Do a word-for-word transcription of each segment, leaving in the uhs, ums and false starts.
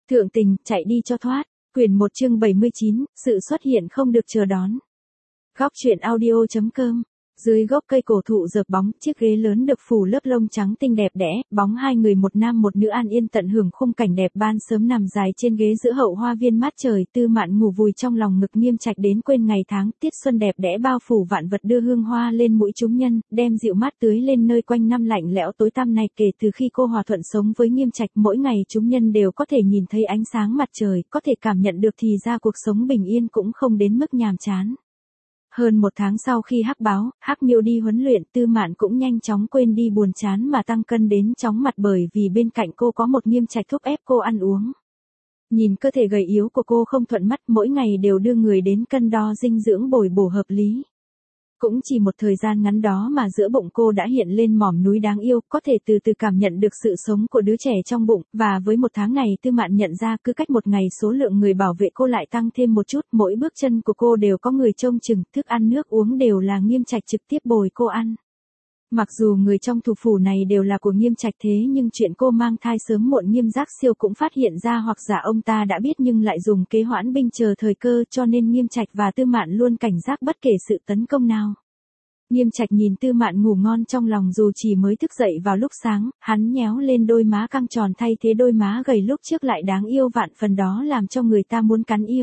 Thượng tình, chạy đi cho thoát. Quyển một chương bảy mươi chín, sự xuất hiện không được chờ đón. Góc truyện audio.com. Dưới gốc cây cổ thụ dợp bóng, chiếc ghế lớn được phủ lớp lông trắng tinh đẹp đẽ, bóng hai người một nam một nữ an yên tận hưởng khung cảnh đẹp ban sớm nằm dài trên ghế giữa hậu hoa viên mát trời. Tư Mạn ngủ vùi trong lòng ngực Nghiêm Trạch đến quên ngày tháng, tiết xuân đẹp đẽ bao phủ vạn vật đưa hương hoa lên mũi chúng nhân, đem dịu mát tưới lên nơi quanh năm lạnh lẽo tối tăm này. Kể từ khi cô hòa thuận sống với Nghiêm Trạch, mỗi ngày chúng nhân đều có thể nhìn thấy ánh sáng mặt trời, có thể cảm nhận được thì ra cuộc sống bình yên cũng không đến mức nhàm chán. Hơn một tháng sau khi Hắc Báo, Hắc Miêu đi huấn luyện, Tư Mạn cũng nhanh chóng quên đi buồn chán mà tăng cân đến chóng mặt bởi vì bên cạnh cô có một Nghiêm Trạch thúc ép cô ăn uống. Nhìn cơ thể gầy yếu của cô không thuận mắt, mỗi ngày đều đưa người đến cân đo dinh dưỡng bồi bổ hợp lý. Cũng chỉ một thời gian ngắn đó mà giữa bụng cô đã hiện lên mỏm núi đáng yêu, có thể từ từ cảm nhận được sự sống của đứa trẻ trong bụng, và với một tháng này Tư Mạn nhận ra cứ cách một ngày số lượng người bảo vệ cô lại tăng thêm một chút, mỗi bước chân của cô đều có người trông chừng, thức ăn nước uống đều là Nghiêm Trạch trực tiếp bồi cô ăn. Mặc dù người trong thủ phủ này đều là của Nghiêm Trạch thế nhưng chuyện cô mang thai sớm muộn Nghiêm Giác Siêu cũng phát hiện ra, hoặc giả ông ta đã biết nhưng lại dùng kế hoãn binh chờ thời cơ, cho nên Nghiêm Trạch và Tư Mạn luôn cảnh giác bất kể sự tấn công nào. Nghiêm Trạch nhìn Tư Mạn ngủ ngon trong lòng dù chỉ mới thức dậy vào lúc sáng, hắn nhéo lên đôi má căng tròn thay thế đôi má gầy lúc trước lại đáng yêu vạn phần đó làm cho người ta muốn cắn yêu.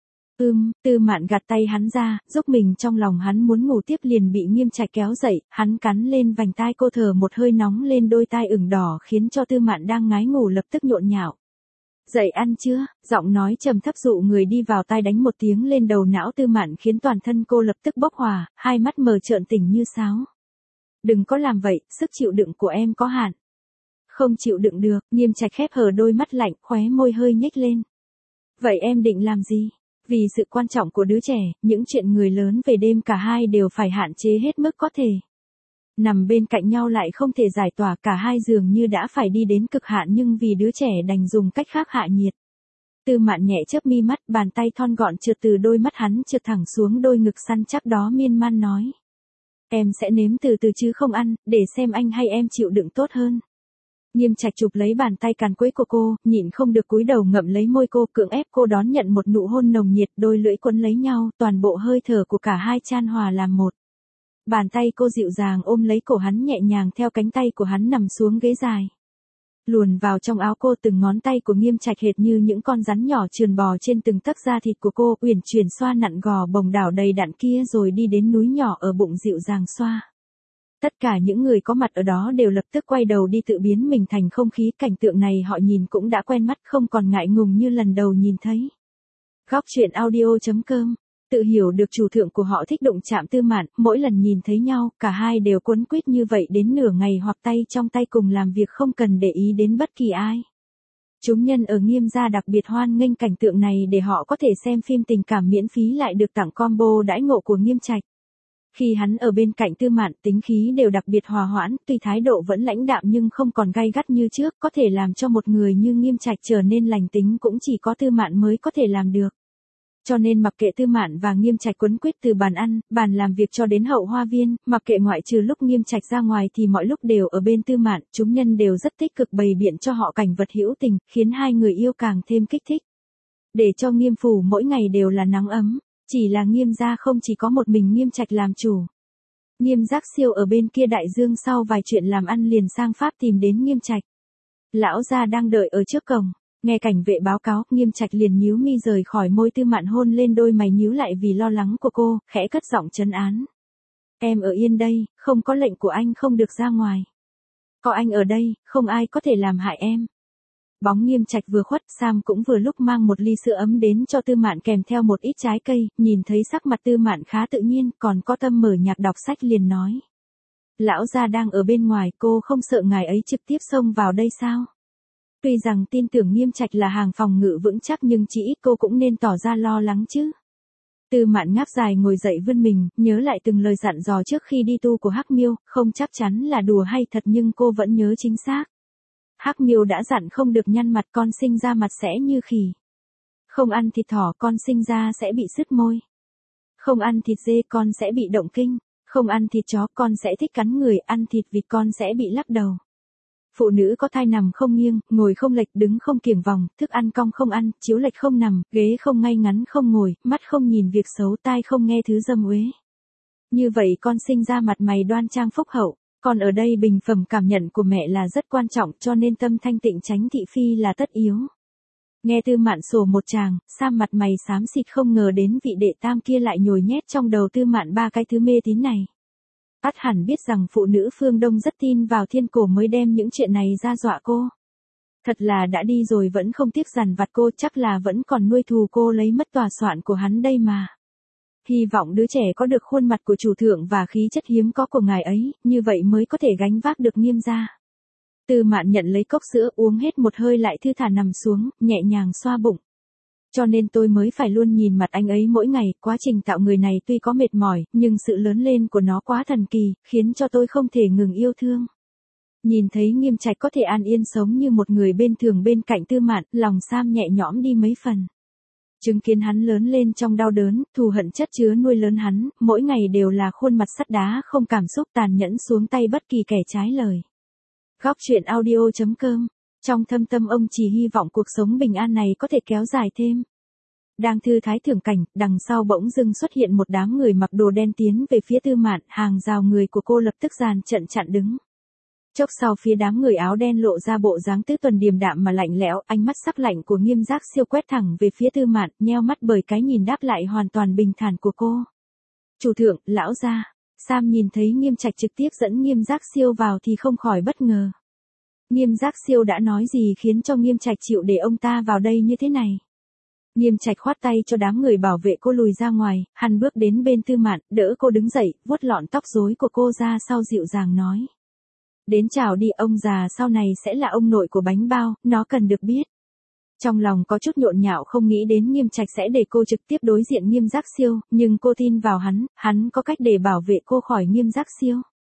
Ưm, Tư Mạn gạt tay hắn ra, giúp mình trong lòng hắn muốn ngủ tiếp liền bị Nghiêm Trạch kéo dậy, hắn cắn lên vành tai cô thở một hơi nóng lên đôi tai ửng đỏ khiến cho Tư Mạn đang ngái ngủ lập tức nhộn nhạo. Dậy ăn chưa? Giọng nói trầm thấp dụ người đi vào tai đánh một tiếng lên đầu não Tư Mạn khiến toàn thân cô lập tức bốc hỏa, hai mắt mờ trợn tỉnh như sáo. Đừng có làm vậy, sức chịu đựng của em có hạn. Không chịu đựng được, Nghiêm Trạch khép hờ đôi mắt lạnh, khóe môi hơi nhếch lên. Vậy em định làm gì? Vì sự quan trọng của đứa trẻ, những chuyện người lớn về đêm cả hai đều phải hạn chế hết mức có thể. Nằm bên cạnh nhau lại không thể giải tỏa, cả hai dường như đã phải đi đến cực hạn nhưng vì đứa trẻ đành dùng cách khác hạ nhiệt. Tư Mạn nhẹ chớp mi mắt, bàn tay thon gọn trượt từ đôi mắt hắn trượt thẳng xuống đôi ngực săn chắc đó miên man nói. Em sẽ nếm từ từ chứ không ăn, để xem anh hay em chịu đựng tốt hơn. Nghiêm Trạch chụp lấy bàn tay càn quấy của cô, nhịn không được cúi đầu ngậm lấy môi cô, cưỡng ép cô đón nhận một nụ hôn nồng nhiệt, đôi lưỡi quấn lấy nhau, toàn bộ hơi thở của cả hai chan hòa làm một. Bàn tay cô dịu dàng ôm lấy cổ hắn nhẹ nhàng theo cánh tay của hắn nằm xuống ghế dài. Luồn vào trong áo cô, từng ngón tay của Nghiêm Trạch hệt như những con rắn nhỏ trườn bò trên từng tấc da thịt của cô, uyển chuyển xoa nặn gò bồng đảo đầy đặn kia rồi đi đến núi nhỏ ở bụng dịu dàng xoa. Tất cả những người có mặt ở đó đều lập tức quay đầu đi tự biến mình thành không khí, cảnh tượng này họ nhìn cũng đã quen mắt không còn ngại ngùng như lần đầu nhìn thấy. Góc truyện audio.com. Tự hiểu được chủ thượng của họ thích đụng chạm Tư Mạn, mỗi lần nhìn thấy nhau, cả hai đều quấn quýt như vậy đến nửa ngày hoặc tay trong tay cùng làm việc không cần để ý đến bất kỳ ai. Chúng nhân ở Nghiêm gia đặc biệt hoan nghênh cảnh tượng này để họ có thể xem phim tình cảm miễn phí lại được tặng combo đãi ngộ của Nghiêm Trạch. Khi hắn ở bên cạnh Tư Mạn, tính khí đều đặc biệt hòa hoãn, tuy thái độ vẫn lãnh đạm nhưng không còn gay gắt như trước, có thể làm cho một người như Nghiêm Trạch trở nên lành tính cũng chỉ có Tư Mạn mới có thể làm được. Cho nên mặc kệ Tư Mạn và Nghiêm Trạch quấn quýt từ bàn ăn, bàn làm việc cho đến hậu hoa viên, mặc kệ ngoại trừ lúc Nghiêm Trạch ra ngoài thì mọi lúc đều ở bên Tư Mạn, chúng nhân đều rất tích cực bày biện cho họ cảnh vật hữu tình, khiến hai người yêu càng thêm kích thích. Để cho Nghiêm phủ mỗi ngày đều là nắng ấm, chỉ là Nghiêm gia không chỉ có một mình Nghiêm Trạch làm chủ. Nghiêm Giác Siêu ở bên kia đại dương sau vài chuyện làm ăn liền sang Pháp tìm đến Nghiêm Trạch. Lão gia đang đợi ở trước cổng. Nghe cảnh vệ báo cáo, Nghiêm Trạch liền nhíu mi rời khỏi môi Tư Mạn hôn lên đôi mày nhíu lại vì lo lắng của cô, khẽ cất giọng trấn an. Em ở yên đây, không có lệnh của anh không được ra ngoài. Có anh ở đây, không ai có thể làm hại em. Bóng Nghiêm Trạch vừa khuất, Sam cũng vừa lúc mang một ly sữa ấm đến cho Tư Mạn kèm theo một ít trái cây, nhìn thấy sắc mặt Tư Mạn khá tự nhiên, còn có tâm mở nhạc đọc sách liền nói. Lão gia đang ở bên ngoài, cô không sợ ngài ấy trực tiếp xông vào đây sao? Tuy rằng tin tưởng Nghiêm Trạch là hàng phòng ngự vững chắc nhưng chỉ ít cô cũng nên tỏ ra lo lắng chứ. Tư Mạn ngáp dài ngồi dậy vươn mình, nhớ lại từng lời dặn dò trước khi đi tu của Hắc Miêu, không chắc chắn là đùa hay thật nhưng cô vẫn nhớ chính xác. Hắc Miêu đã dặn không được nhăn mặt, con sinh ra mặt sẽ như khỉ. Không ăn thịt thỏ, con sinh ra sẽ bị sứt môi. Không ăn thịt dê, con sẽ bị động kinh. Không ăn thịt chó, con sẽ thích cắn người, ăn thịt vịt con sẽ bị lắc đầu. Phụ nữ có thai nằm không nghiêng, ngồi không lệch, đứng không kiềng vòng, thức ăn cong không ăn, chiếu lệch không nằm, ghế không ngay ngắn không ngồi, mắt không nhìn việc xấu, tai không nghe thứ dâm uế. Như vậy con sinh ra mặt mày đoan trang phúc hậu, còn ở đây bình phẩm cảm nhận của mẹ là rất quan trọng, cho nên tâm thanh tịnh tránh thị phi là tất yếu. Nghe Tư Mạn sổ một tràng, Sam mặt mày xám xịt không ngờ đến vị đệ tam kia lại nhồi nhét trong đầu Tư Mạn ba cái thứ mê tín này. Ắt hẳn biết rằng phụ nữ phương Đông rất tin vào thiên cổ mới đem những chuyện này ra dọa cô. Thật là đã đi rồi vẫn không tiếc dằn vặt cô, chắc là vẫn còn nuôi thù cô lấy mất tòa soạn của hắn đây mà. Hy vọng đứa trẻ có được khuôn mặt của chủ thượng và khí chất hiếm có của ngài ấy, như vậy mới có thể gánh vác được Nghiêm gia. Tư Mạn nhận lấy cốc sữa uống hết một hơi lại thư thả nằm xuống, nhẹ nhàng xoa bụng. Cho nên tôi mới phải luôn nhìn mặt anh ấy mỗi ngày, quá trình tạo người này tuy có mệt mỏi, nhưng sự lớn lên của nó quá thần kỳ, khiến cho tôi không thể ngừng yêu thương. Nhìn thấy Nghiêm Trạch có thể an yên sống như một người bên thường bên cạnh Tư Mạn, lòng Sam nhẹ nhõm đi mấy phần. Chứng kiến hắn lớn lên trong đau đớn, thù hận chất chứa nuôi lớn hắn, mỗi ngày đều là khuôn mặt sắt đá không cảm xúc, tàn nhẫn xuống tay bất kỳ kẻ trái lời. Góc truyện audio chấm com. Trong thâm tâm ông chỉ hy vọng cuộc sống bình an này có thể kéo dài thêm. Đang thư thái thưởng cảnh, đằng sau bỗng dưng xuất hiện một đám người mặc đồ đen tiến về phía Tư Mạn, hàng rào người của cô lập tức dàn trận chặn đứng. Chốc sau phía đám người áo đen lộ ra bộ dáng tứ tuần điềm đạm mà lạnh lẽo, ánh mắt sắc lạnh của Nghiêm Giác Siêu quét thẳng về phía Tư Mạn, nheo mắt bởi cái nhìn đáp lại hoàn toàn bình thản của cô. Chủ thượng, lão gia. Sam nhìn thấy Nghiêm Trạch trực tiếp dẫn Nghiêm Giác Siêu vào thì không khỏi bất ngờ. Nghiêm Giác Siêu đã nói gì khiến cho Nghiêm Trạch chịu để ông ta vào đây như thế này? Nghiêm Trạch khoát tay cho đám người bảo vệ cô lùi ra ngoài, hắn bước đến bên Tư Mạn, đỡ cô đứng dậy, vuốt lọn tóc rối của cô ra sau dịu dàng nói. Đến chào đi, ông già sau này sẽ là ông nội của bánh bao, nó cần được biết. Trong lòng có chút nhộn nhạo không nghĩ đến Nghiêm Trạch sẽ để cô trực tiếp đối diện Nghiêm Giác Siêu, nhưng cô tin vào hắn, hắn có cách để bảo vệ cô khỏi Nghiêm Giác Siêu.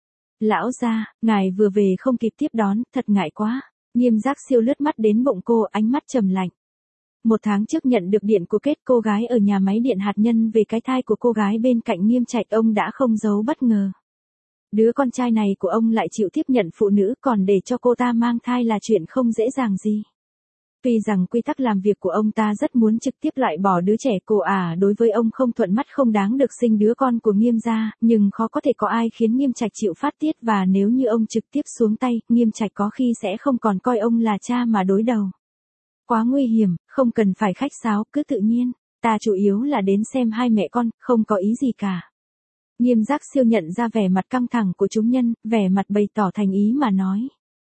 Lão gia, ngài vừa về không kịp tiếp đón, thật ngại quá. Nghiêm Giác Siêu lướt mắt đến bụng cô, ánh mắt trầm lạnh. Một tháng trước nhận được điện của Kết, cô gái ở nhà máy điện hạt nhân về cái thai của cô gái bên cạnh Nghiêm Trạch, ông đã không giấu bất ngờ. Đứa con trai này của ông lại chịu tiếp nhận phụ nữ, còn để cho cô ta mang thai là chuyện không dễ dàng gì. Tuy rằng quy tắc làm việc của ông ta rất muốn trực tiếp loại bỏ đứa trẻ cô à, đối với ông không thuận mắt không đáng được sinh đứa con của Nghiêm gia, nhưng khó có thể có ai khiến Nghiêm Trạch chịu phát tiết, và nếu như ông trực tiếp xuống tay, Nghiêm Trạch có khi sẽ không còn coi ông là cha mà đối đầu. Quá nguy hiểm, không cần phải khách sáo, cứ tự nhiên, ta chủ yếu là đến xem hai mẹ con, không có ý gì cả. Nghiêm Giác Siêu nhận ra vẻ mặt căng thẳng của chúng nhân, vẻ mặt bày tỏ thành ý mà nói.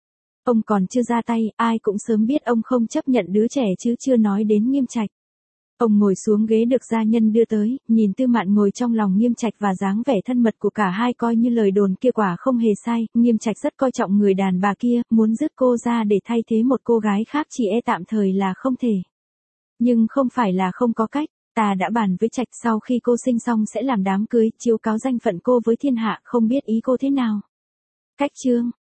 Ông còn chưa ra tay, ai cũng sớm biết ông không chấp nhận đứa trẻ chứ chưa nói đến Nghiêm Trạch. Ông ngồi xuống ghế được gia nhân đưa tới, nhìn Tư Mạn ngồi trong lòng Nghiêm Trạch và dáng vẻ thân mật của cả hai coi như lời đồn kia quả không hề sai, Nghiêm Trạch rất coi trọng người đàn bà kia, muốn dứt cô ra để thay thế một cô gái khác chỉ e tạm thời là không thể. Nhưng không phải là không có cách, ta đã bàn với Trạch sau khi cô sinh xong sẽ làm đám cưới, chiếu cáo danh phận cô với thiên hạ, không biết ý cô thế nào. Cách chương